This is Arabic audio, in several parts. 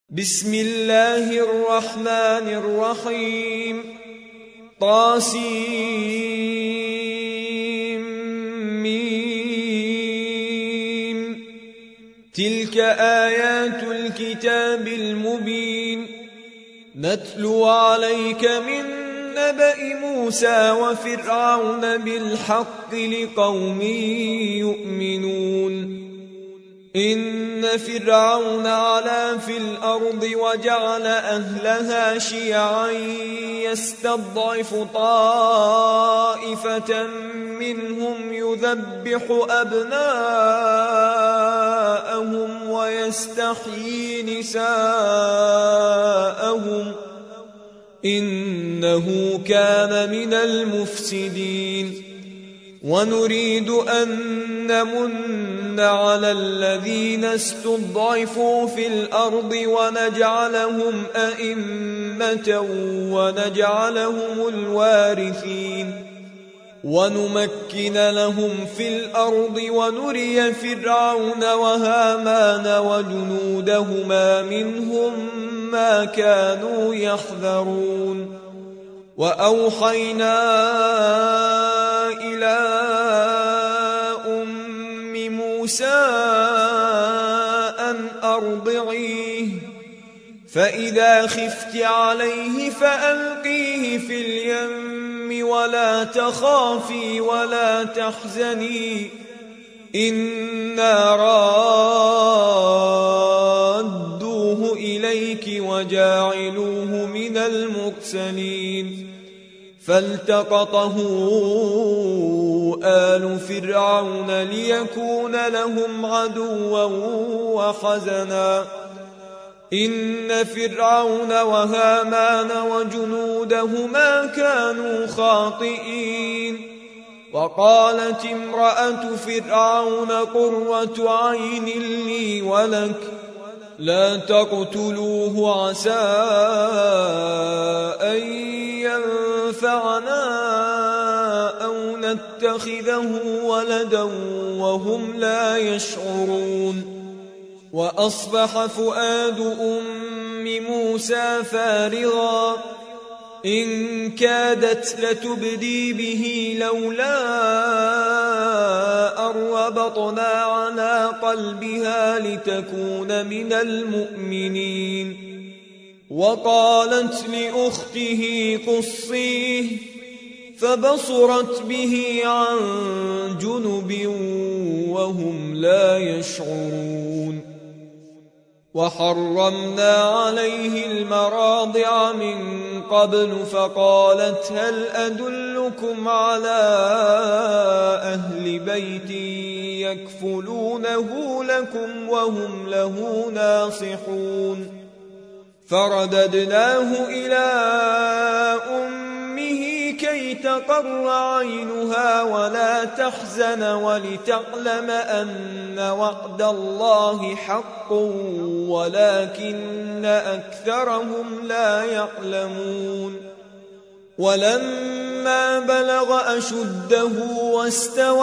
بسم الله الرحمن الرحيم طاسيم تلك آيات الكتاب المبين نتلو عليك من نبأ موسى وفرعون بالحق لقوم يؤمنون إن فرعون علا في الأرض وجعل أهلها شيعا يستضعف طائفة منهم يذبح أبناءهم ويستحيي نساءهم إنه كان من المفسدين ونريد أن نمن على الذين استضعفوا في الأرض ونجعلهم أئمة ونجعلهم الوارثين ونمكن لهم في الأرض ونري فرعون وهامان وجنودهما منهم ما كانوا يحذرون وأوحينا إلى أم موسى أن أرضعيه فإذا خفت عليه فألقيه في اليم ولا تخافي ولا تحزني إنا رادوه إليك وجاعلوه من المرسلين فالتقطه آل فرعون ليكون لهم عدوا وحزنا إن فرعون وهامان وجنودهما كانوا خاطئين وقالت امرأة فرعون قرة عين لي ولك لا تقتلوه عسى أن ينفعنا أو نتخذه ولدا وهم لا يشعرون وأصبح فؤاد أم موسى فارغا إن كادت لتبدي به لولا أن ربطنا على قلبها لتكون من المؤمنين وقالت لأخته قصيه فبصرت به عن جنب وهم لا يشعرون وحرمنا عليه المراضع من قبل فقالت هل أدلكم على أهل بيت يكفلونه لكم وهم له ناصحون فرددناه إلى أمه كي تقر عينها ولا تحزن ولتعلم أن وعد الله حق ولكن أكثرهم لا يعلمون ولما بلغ أشده واستوى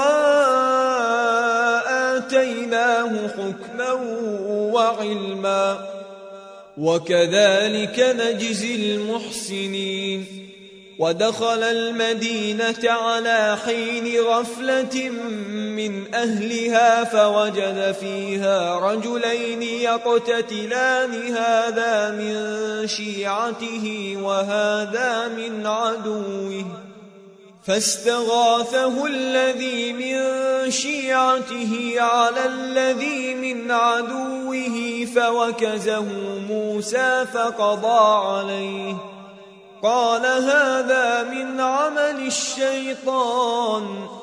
آتيناه حكما وعلما وكذلك نجزي المحسنين ودخل المدينة على حين غفلة من أهلها فوجد فيها رجلين يقتتلان هذا من شيعته وهذا من عدوه فاستغاثه الذي من شيعته على الذي من عدوه فوكزه موسى فقضى عليه قال هذا من عمل الشيطان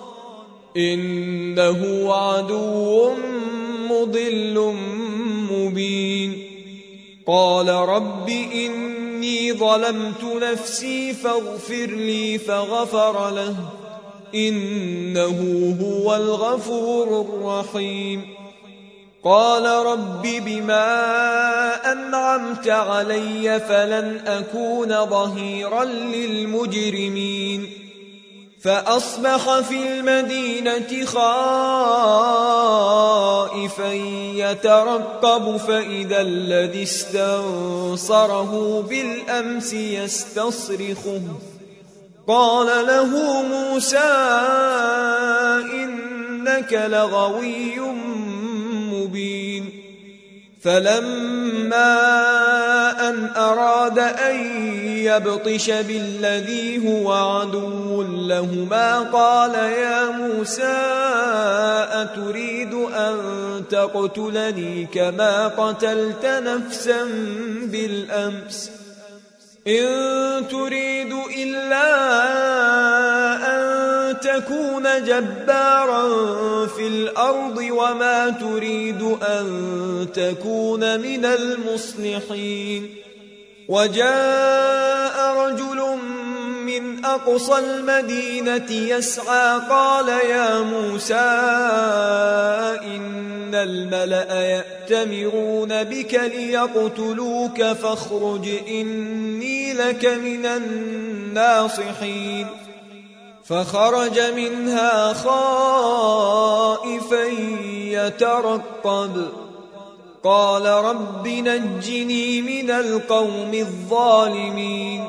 إنه عدو مضل مبين قال رب إني ظلمت نفسي فاغفر لي فغفر له إنه هو الغفور الرحيم قال رب بما أنعمت علي فلن أكون ظهيرا للمجرمين فأصبح في المدينة خائفا يترقب فإذا الذي استنصره بالأمس يستصرخه قال له موسى إنك لغوي مبين فلما أن أراد أن يبطش بالذي هو عدو لهما قال يا موسى أتريد أن تقتلني كما قتلت نفسا بالأمس إن تريد إلا أن تكون جبارا في الأرض وما تريد أن تكون من المصلحين وجاء رجل من أقصى المدينة يسعى قال يا موسى إن الملأ يأتمرون بك ليقتلوك فاخرج إني لك من الناصحين فخرج منها خائفا يترقب قال رب نجني من القوم الظالمين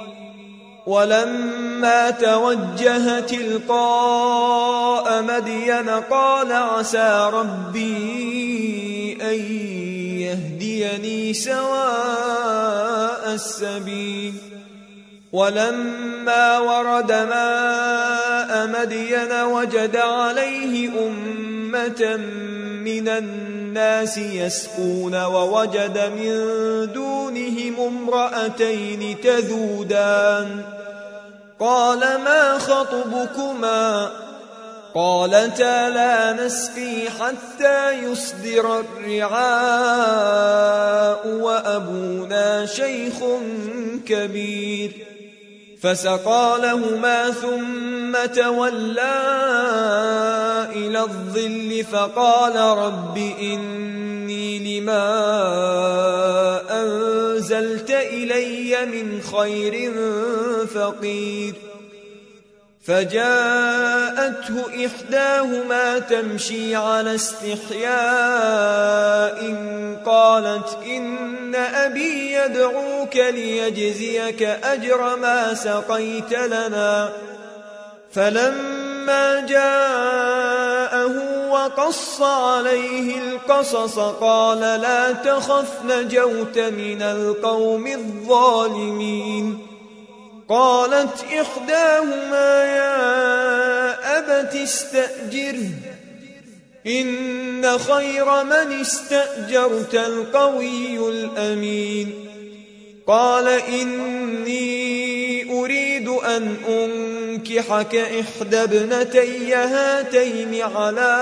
ولما توجه تلقاء مدين قال عسى ربي أن يهديني سواء السبيل ولما ورد ماء مدين وجد عليه أمة من الناس يسقون ووجد من دونهم امرأتين تذودان قال ما خطبكما قالتا لا نسقي حتى يصدر الرعاء وأبونا شيخ كبير فسقى لهما ثم تولى إلى الظل فقال رب إني لما أنزلت إلي من خير فقير فجاءته إحداهما تمشي على استحياء قالت إن أبي يدعوك ليجزيك أجر ما سقيت لنا فلما جاءه وقص عليه القصص قال لا تخف نجوت من القوم الظالمين قالت إحداهما يا أبت استأجره إن خير من استأجرت القوي الأمين قال إني أريد أن أنكحك إحدى ابنتي هاتين على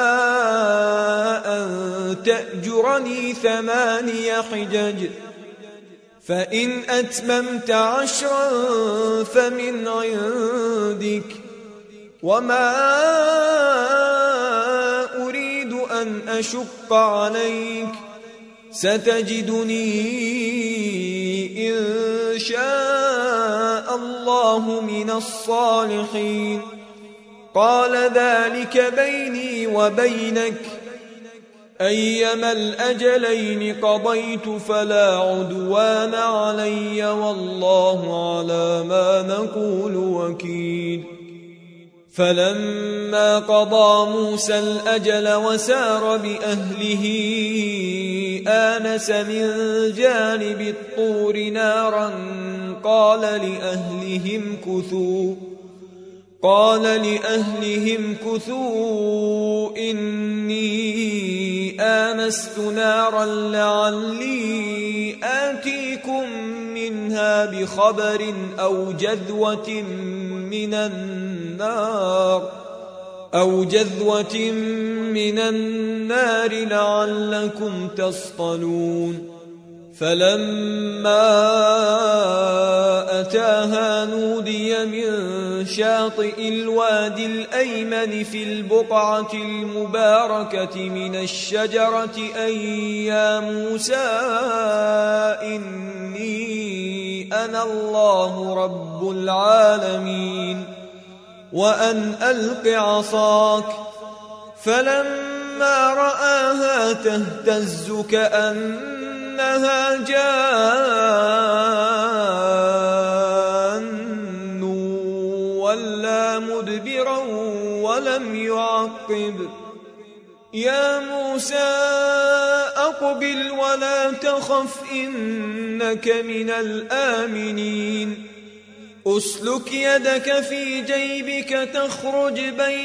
أن تأجرني 8 حجج فإن أتممت 10 فمن عندك وما أريد أن أشق عليك ستجدني إن شاء الله من الصالحين قال ذلك بيني وبينك أيما الأجلين قضيت فلا عدوان علي والله على ما نقول وكيل فلما قضى موسى الأجل وسار بأهله آنس من جانب الطور نارا قال لأهلهم كثوا إني آنست نارا لعلي آتيكم منها بخبر أو جذوة من النار لعلكم تصطلون فلما أتاها نودي من شاطئ الوادي الأيمن في البقعة المباركة من الشجرة أن يا موسى إني أنا الله رب العالمين وأن ألق عصاك. فلما رآها تهتز كأنها جان ولا مدبرا ولم يعقب. يا موسى أقبل ولا تخف إنك من الآمنين. أسلك يدك في جيبك تخرج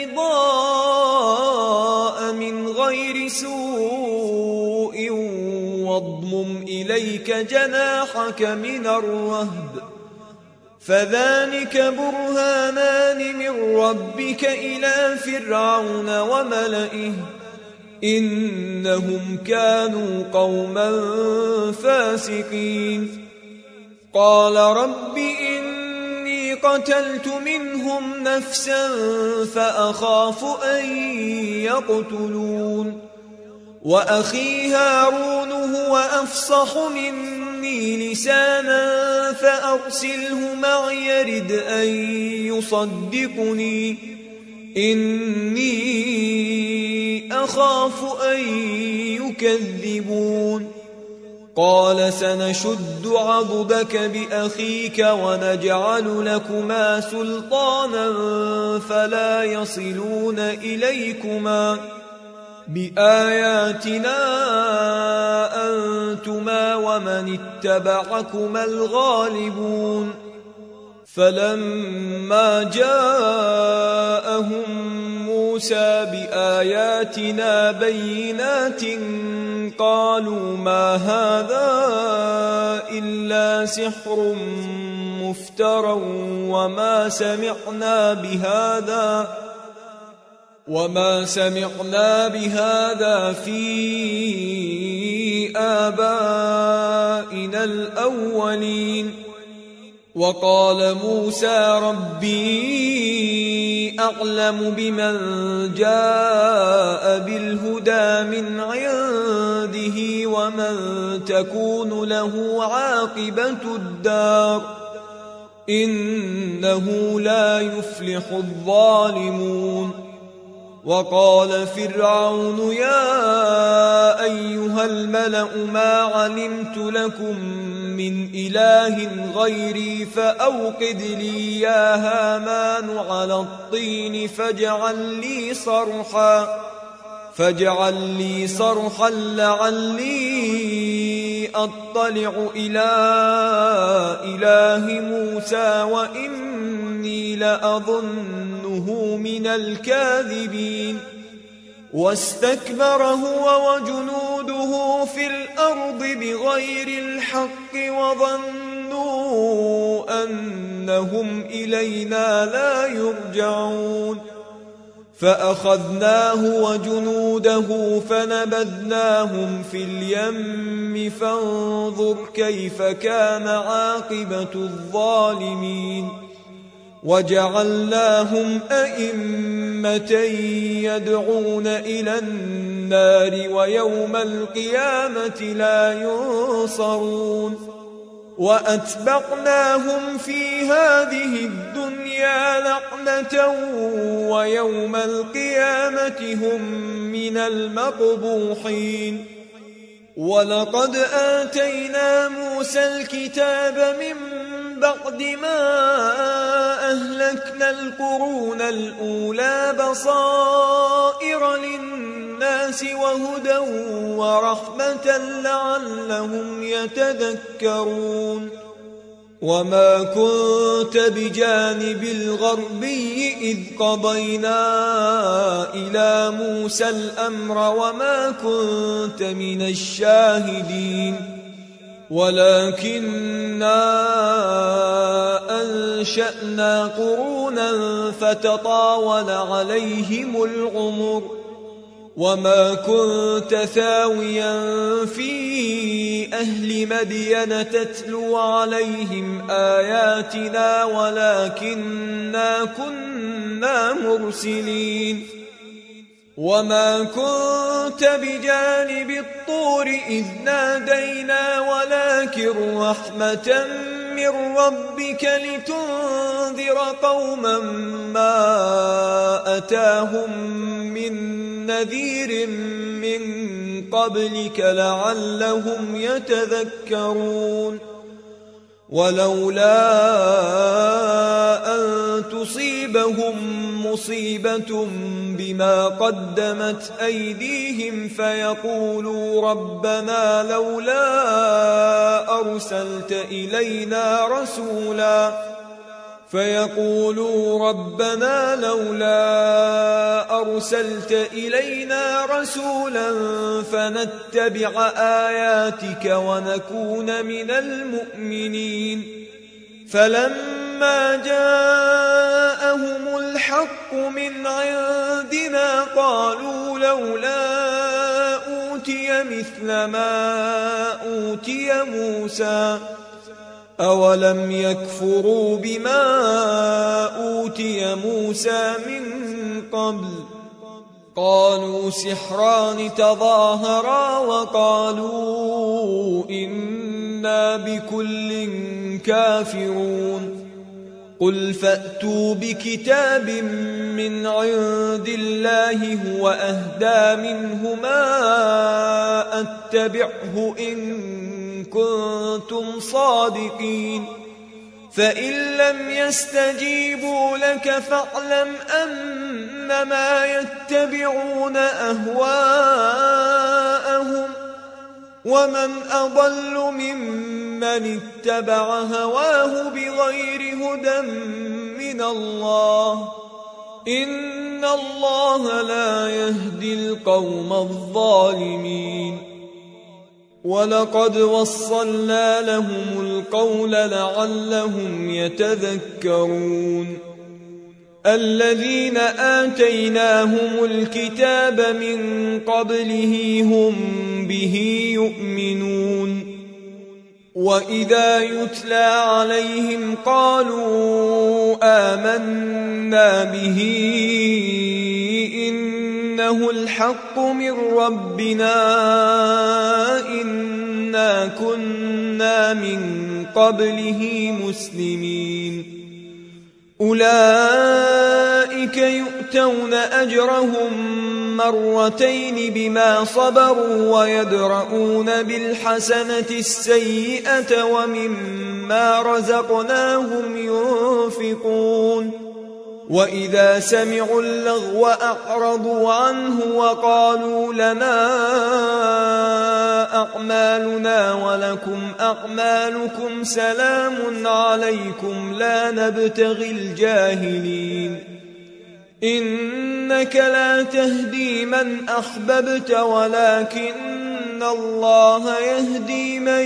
بيضاء من غير سوء واضمم إليك جناحك من الرهب فذلك برهانان من ربك إلى فرعون وملئه إنهم كانوا قوما فاسقين. قال رب إني قتلت منهم نفسا فأخاف أن يقتلون وأخي هارون هو أفصح مني لسانا فأرسله معي يرد أن يصدقني إني أخاف أن يكذبون. قال سنشد عضدك بأخيك ونجعل لكما سلطانا فلا يصلون إليكما بآياتنا أنتما ومن اتبعكما الغالبون. فلما جاءهم موسى بآياتنا بينات قالوا ما هذا إلا سحر مفترى وما سمعنا بهذا في آبائنا الأولين. وقال موسى ربي أعلم بمن جاء بالهدى من عنده ومن تكون له عاقبة الدار إنه لا يفلح الظالمون. وقال فرعون يا أيها الملأ ما علمت لكم من إله غيري فأوقد لي يا هامان على الطين فاجعل لي صرحا لعلي أطلع إلى إله موسى وإني لأظنه من الكاذبين. واستكبر هو وجنوده في الأرض بغير الحق وظنوا أنهم إلينا لا يرجعون. فأخذناه وجنوده فنبذناهم في اليم فانظر كيف كان عاقبة الظالمين. وجعلناهم أئمة يدعون إلى النار ويوم القيامة لا ينصرون. وأتبعناهم في هذه الدنيا لعنة ويوم القيامة هم من المقبوحين. ولقد آتينا موسى الكتاب من بعد ما أهلكنا القرون الأولى بصائر للناس وهدى ورحمة لعلهم يتذكرون. وما كنت بجانب الغربي إذ قضينا إلى موسى الأمر وما كنت من الشاهدين ولكننا أنشأنا قرونا فتطاول عليهم العمر وما كنت ثاويا في أهل مدين تتلو عليهم آياتنا ولكننا كنا مرسلين. وما كنت بجانب الطور إذ نادينا ولكن رحمة من ربك لتنذر قوما ما أتاهم من نذير من قبلك لعلهم يتذكرون ولولا أن تصيبهم مصيبة بما قدمت أيديهم فيقولوا ربنا لولا أرسلت إلينا رسولا فنتبع آياتك ونكون من المؤمنين فلما جاءهم الحق من عندنا قالوا لولا أوتي مثل ما أوتي موسى أولم يكفروا بما أوتي موسى من قبل قالوا سحران تظاهرا وقالوا إنا بكل كافرون قل فأتوا بكتاب من عند الله هو أهدى منهما أتبعه إن كنتم صادقين فإن لم يستجيبوا لك فاعلم أنما يتبعون أهواءهم ومن أضل ممن اتبع هواه بغير هدى من الله إن الله لا يهدي القوم الظالمين ولقد وصلنا لهم القول لعلهم يتذكرون الذين آتيناهم الكتاب من قبله هم به يؤمنون وإذا يتلى عليهم قالوا آمنا به إنه الحق من ربنا إنا كنا من قبله مسلمين أولئك يؤتون أجرهم مرتين بما صبروا ويدرؤون بالحسنة السيئة ومما رزقناهم ينفقون وإذا سمعوا اللغو أعرضوا عنه وقالوا لنا أعمالنا ولكم أعمالكم سلام عليكم لا نبتغي الجاهلين إنك لا تهدي من أحببت ولكن الله يهدي من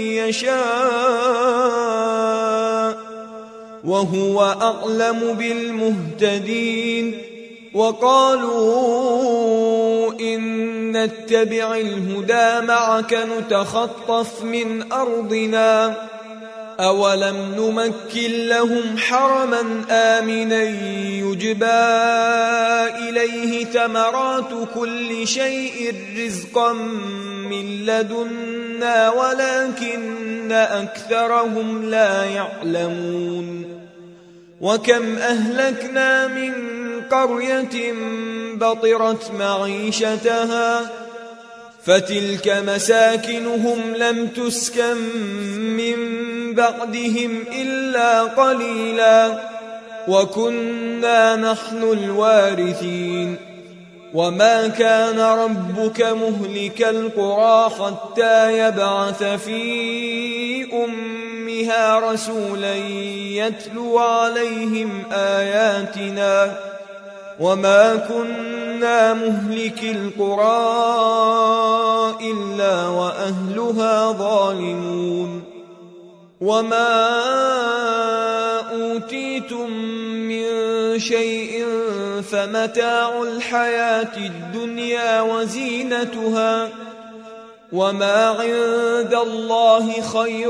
يشاء وهو أعلم بالمهتدين وقالوا إن نتبع الهدى معك نتخطف من أرضنا أولم نمكن لهم حرما آمنا يجبى إليه ثمرات كل شيء رزقا من لدنا ولكن أكثرهم لا يعلمون وكم أهلكنا من قرية بطرت معيشتها فتلك مساكنهم لم تسكن من بعدهم إلا قليلا وكنا نحن الوارثين وما كان ربك مهلك القرى حتى يبعث في أمها رسولا يتلو عليهم آياتنا وما كنا مهلك القرى إلا وأهلها ظالمون وما أوتيتم من شيء فمتاع الحياة الدنيا وزينتها وما عند الله خير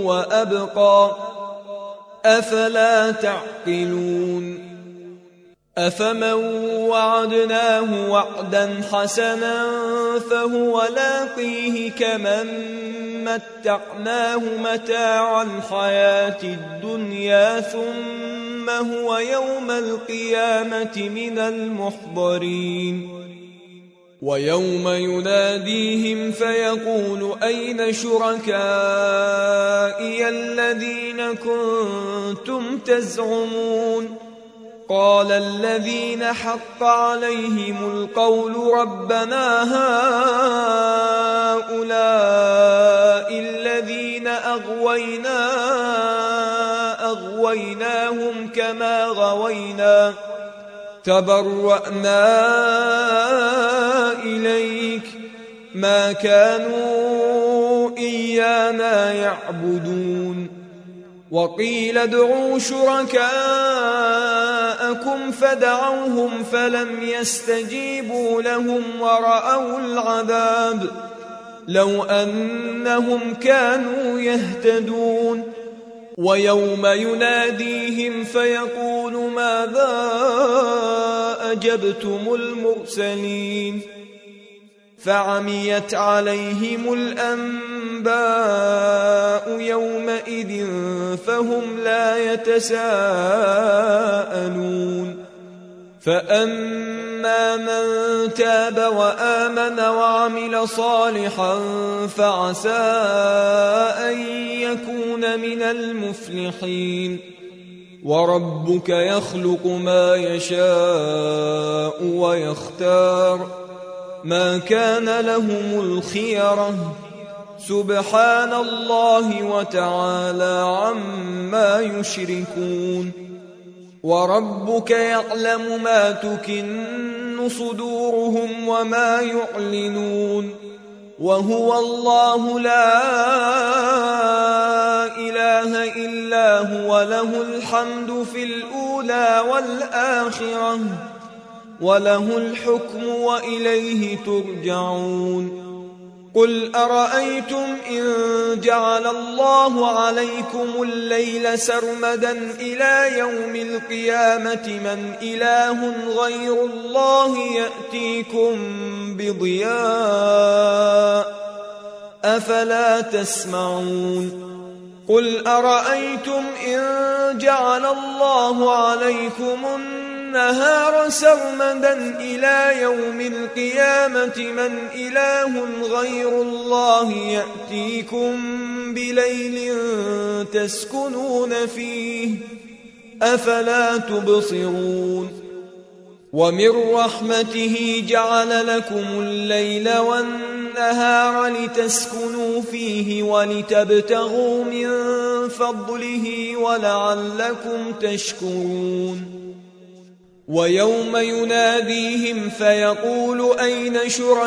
وأبقى أفلا تعقلون أفمن وعدناه وعدا حسنا فهو لاقيه كمن متعناه متاع الحياة الدنيا ثم هو يوم القيامة من المحضرين ويوم يناديهم فيقول أين شركائي الذين كنتم تزعمون قال الذين حق عليهم القول ربنا هؤلاء الذين أغويناهم كما غوينا تبرأنا إليك ما كانوا إيانا يعبدون وقيل ادعوا شركاءكم فدعوهم فلم يستجيبوا لهم ورأوا العذاب لو أنهم كانوا يهتدون ويوم يناديهم فيقول ماذا أجبتم المرسلين فعميت عليهم الأنباء يومئذ فهم لا يتساءلون فأما من تاب وآمن وعمل صالحا فعسى أن يكون من المفلحين وربك يخلق ما يشاء ويختار ما كان لهم الخيرة سبحان الله وتعالى عما يشركون وربك يعلم ما تكن صدورهم وما يعلنون وهو الله لا إله إلا هو له الحمد في الأولى والآخرة وله الحكم وإليه ترجعون قل أرأيتم إن جعل الله عليكم الليل سرمدا إلى يوم القيامة من إله غير الله يأتيكم بضياء أفلا تسمعون قل أرأيتم إن جعل الله عليكم النهار سرمدا إلى يوم القيامة من إله غير الله يأتيكم بليل تسكنون فيه أفلا تبصرون ومن رحمته جعل لكم الليل والنهار لتسكنوا فيه ولتبتغوا من فضله ولعلكم تشكرون ويوم يناديهم فيقول أين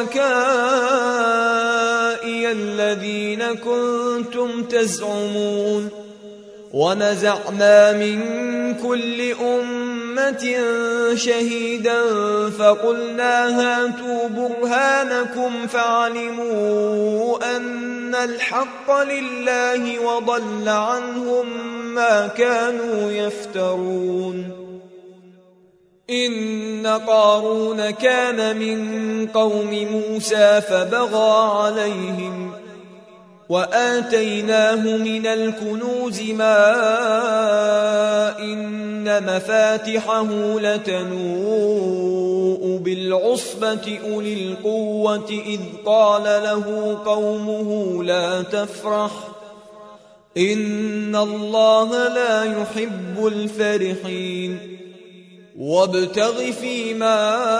شركائي الذين كنتم تزعمون ونزعنا من كل أمة شهيدا فقلنا هاتوا برهانكم فعلموا أن الحق لله وضل عنهم ما كانوا يفترون إن قارون كان من قوم موسى فبغى عليهم وآتيناه من الكنوز ما إن مفاتحه لتنوء بالعصبة أولي القوة إذ قال له قومه لا تفرح إن الله لا يحب الفرحين وابتغ فيما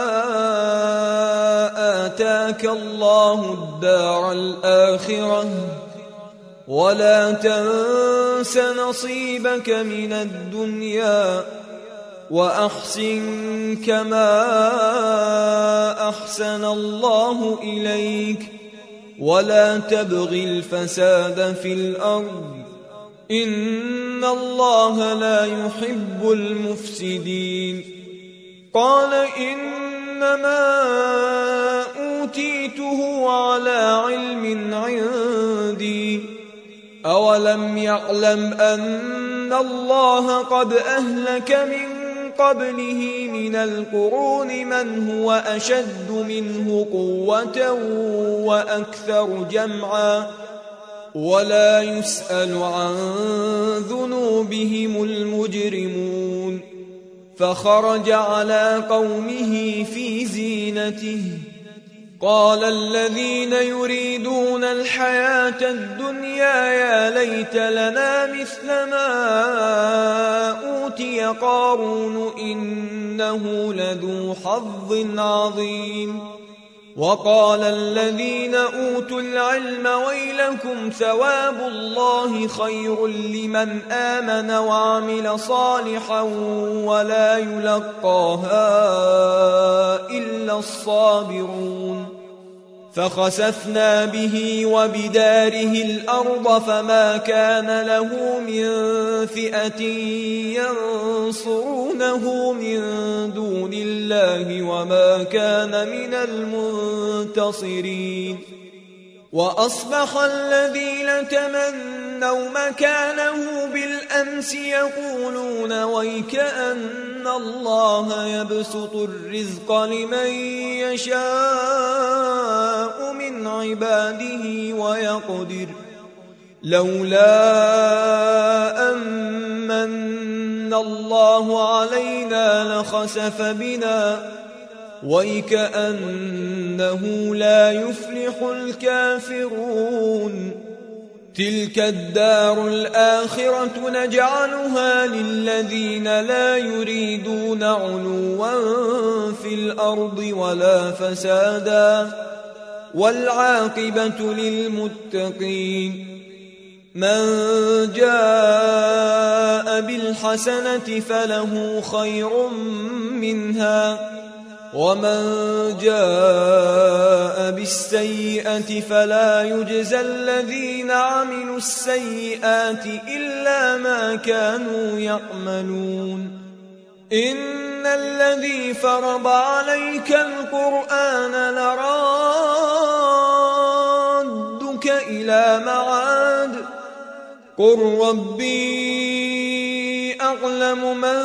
آتاك الله الدار الآخرة ولا تنس نصيبك من الدنيا وأحسن كما أحسن الله إليك ولا تبغ الفساد في الأرض إن الله لا يحب المفسدين قال إنما أوتيته على علم عندي أولم يعلم أن الله قد أهلك من قبله من القرون من هو أشد منه قوة وأكثر جمعا ولا يسأل عن ذنوبهم المجرمون فخرج على قومه في زينته قال الذين يريدون الحياة الدنيا يا ليت لنا مثل ما أوتي قارون إنه لذو حظ عظيم وقال الذين أوتوا العلم ويلكم ثواب الله خير لمن آمن وعمل صالحا ولا يلقاها إلا الصابرون فخسفنا به وبداره الأرض فما كان له من فئة ينصرونه من دون الله وما كان من المنتصرين وأصبح الذين تمنوا مكانه بالأمس يقولون ويكأن الله يبسط الرزق لمن يشاء من عباده ويقدر لولا أمن الله علينا لخسف بنا ويكأنه لا يفلح الكافرون تلك الدار الآخرة نجعلها للذين لا يريدون علوا في الأرض ولا فسادا والعاقبة للمتقين من جاء بالحسنة فله خير منها ومن جاء بالسيئة فلا يجزى الذين عملوا السيئات إلا ما كانوا يعملون إن الذي فرض عليك القرآن لرادك إلى معاد قل ربي أعلم من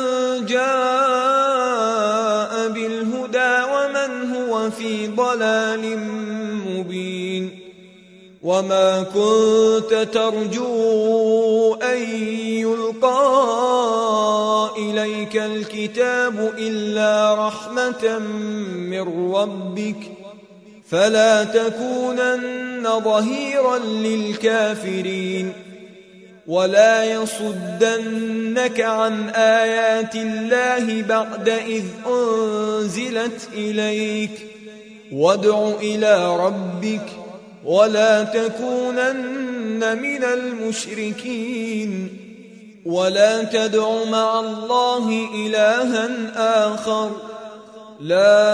جاء بالهدى ومن هو في ضلال مبين وما كنت ترجو أن يلقى إليك الكتاب إلا رحمة من ربك فلا تكونن ظهيرا للكافرين ولا يصدنك عن آيات الله بعد إذ أنزلت إليك وادع إلى ربك ولا تكونن من المشركين ولا تدع مع الله إلها آخر لا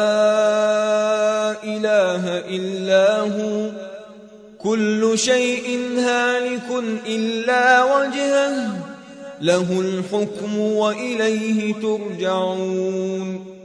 إله إلا هو كل شيء هالك إلا وجهه له الحكم وإليه ترجعون